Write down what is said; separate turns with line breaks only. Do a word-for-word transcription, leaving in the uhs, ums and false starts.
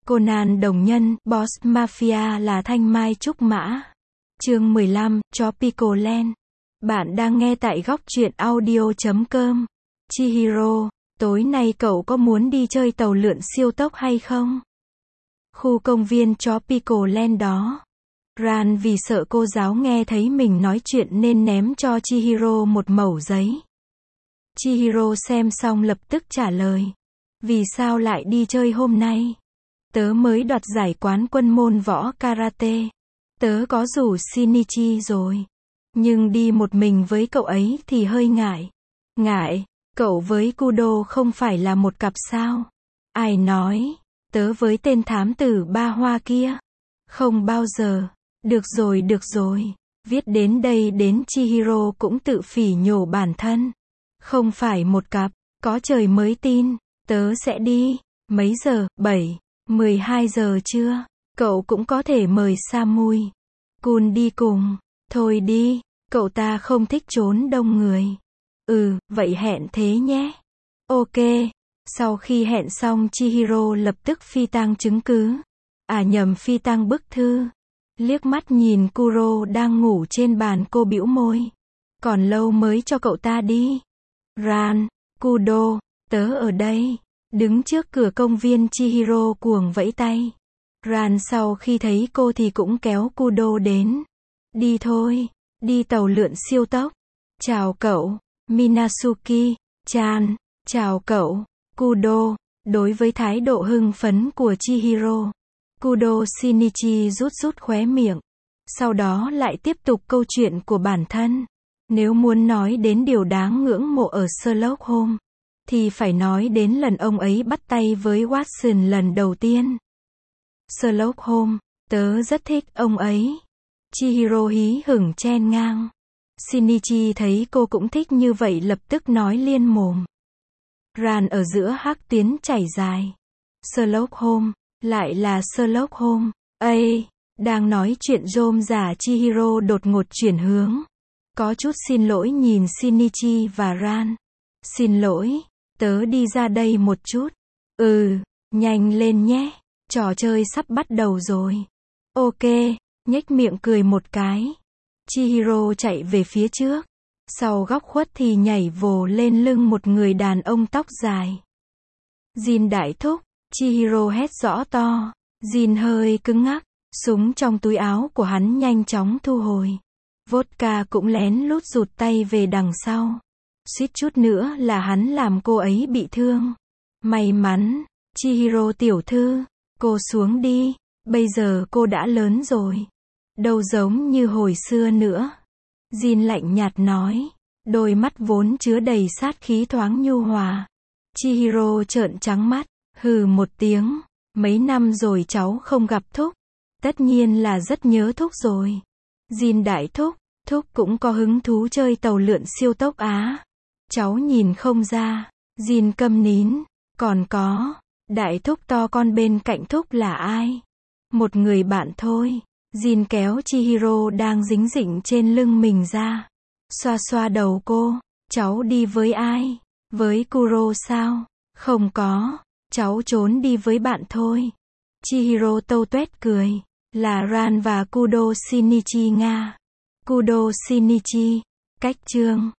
Conan đồng nhân, Boss Mafia là thanh mai trúc mã. Chương mười lăm, Tropical Land. Bạn đang nghe tại góc truyện audio chấm com. Chihiro, tối nay cậu có muốn đi chơi tàu lượn siêu tốc hay không? Khu công viên Tropical Land đó. Ran vì sợ cô giáo nghe thấy mình nói chuyện nên ném cho Chihiro một mẩu giấy. Chihiro xem xong lập tức trả lời. Vì sao lại đi chơi hôm nay? Tớ mới đoạt giải quán quân môn võ karate. Tớ có rủ Shinichi rồi. Nhưng đi một mình với cậu ấy thì hơi ngại. Ngại? Cậu với Kudo không phải là một cặp sao? Ai nói? Tớ với tên thám tử ba hoa kia? Không bao giờ. Được rồi được rồi. Viết đến đây đến Chihiro cũng tự phỉ nhổ bản thân. Không phải một cặp. Có trời mới tin. Tớ sẽ đi. Mấy giờ? bảy, mười hai giờ chưa? Cậu cũng có thể mời Samui Kun đi cùng. Thôi đi. Cậu ta không thích trốn đông người. Ừ, vậy hẹn thế nhé. Ok. Sau khi hẹn xong Chihiro lập tức phi tang chứng cứ. À nhầm phi tang bức thư. Liếc mắt nhìn Kuro đang ngủ trên bàn cô bĩu môi. Còn lâu mới cho cậu ta đi. Ran, Kudo, tớ ở đây. Đứng trước cửa công viên Chihiro cuồng vẫy tay. Ran sau khi thấy cô thì cũng kéo Kudo đến. Đi thôi, đi tàu lượn siêu tốc. Chào cậu, Minasuki, chan, chào cậu, Kudo. Đối với thái độ hưng phấn của Chihiro, Kudo Shinichi rút rút khóe miệng. Sau đó lại tiếp tục câu chuyện của bản thân. Nếu muốn nói đến điều đáng ngưỡng mộ ở Sherlock Holmes, thì phải nói đến lần ông ấy bắt tay với Watson lần đầu tiên. Sherlock Holmes, tớ rất thích ông ấy. Chihiro hí hửng chen ngang. Shinichi thấy cô cũng thích như vậy lập tức nói liên mồm. Ran ở giữa hắc tuyến chảy dài. Sherlock Holmes, lại là Sherlock Holmes. Ây, đang nói chuyện rôm rả Chihiro đột ngột chuyển hướng. Có chút xin lỗi nhìn Shinichi và Ran. Xin lỗi, tớ đi ra đây một chút. Ừ, nhanh lên nhé. Trò chơi sắp bắt đầu rồi. Ok, nhếch miệng cười một cái. Chihiro chạy về phía trước. Sau góc khuất thì nhảy vồ lên lưng một người đàn ông tóc dài. Jin đại thúc, Chihiro hét rõ to. Jin hơi cứng ngắc. Súng trong túi áo của hắn nhanh chóng thu hồi. Vodka cũng lén lút rụt tay về đằng sau. Suýt chút nữa là hắn làm cô ấy bị thương. May mắn, Chihiro tiểu thư, cô xuống đi, bây giờ cô đã lớn rồi. Đâu giống như hồi xưa nữa. Jin lạnh nhạt nói, đôi mắt vốn chứa đầy sát khí thoáng nhu hòa. Chihiro trợn trắng mắt, hừ một tiếng, mấy năm rồi cháu không gặp thúc. Tất nhiên là rất nhớ thúc rồi. Jin đại thúc, thúc cũng có hứng thú chơi tàu lượn siêu tốc á. Cháu nhìn không ra. Jin câm nín. Còn có, đại thúc to con bên cạnh thúc là ai? Một người bạn thôi. Jin kéo Chihiro đang dính dịnh trên lưng mình ra. Xoa xoa đầu cô. Cháu đi với ai? Với Kuro sao? Không có. Cháu trốn đi với bạn thôi. Chihiro tâu tuét cười. Là Ran và Kudo Shinichi Nga. Kudo Shinichi. Cách chương.